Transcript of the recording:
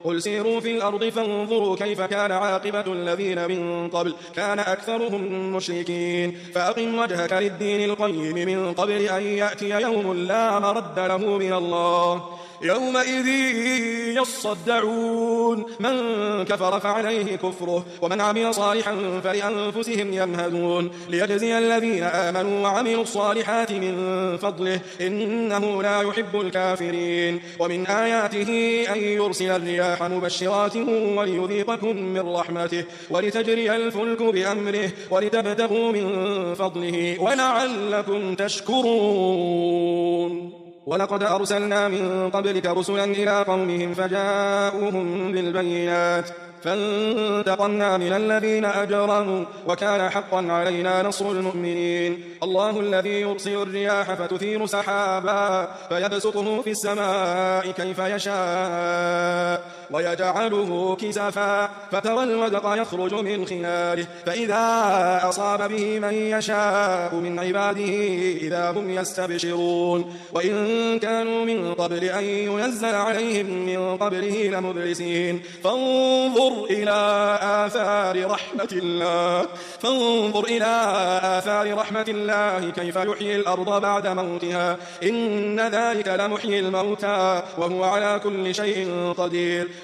قل سيروا في الأرض فانظروا كيف كان عاقبة الذين من قبل كان أكثرهم مشركين فأقم وجهك للدين القيم من قبل أن يأتي يوم لا مرد له من الله يومئذ يصدعون من كفر فعليه كفره ومن عمل صالحا فلأنفسهم يمهدون ليجزي الذين آمنوا وعملوا الصالحات من فضله إنه لا يحب الكافرين ومن آياته أن يرسل الرياح مبشرات وليذيقكم من رحمته ولتجري الفلك بأمره ولتبتغوا من فضله ولعلكم تشكرون ولقد أرسلنا من قبلك رسلا إلى قومهم فجاءوهم بالبينات فانتقمنا من الذين أجرموا وكان حقا علينا نصر المؤمنين الله الذي يرسل الرياح فتثير سحابا فيبسطه في السماء كيف يشاء ويجعله كسفا فترى الودق يخرج من خلاله فإذا أصاب به من يشاء من عباده إذا هم يستبشرون وإن كانوا من قبل أن ينزل عليهم من قبله لمبلسين فانظر إلى آثار رحمة الله كيف يحيي الأرض بعد موتها إن ذلك لمحيي الموتى وهو على كل شيء قدير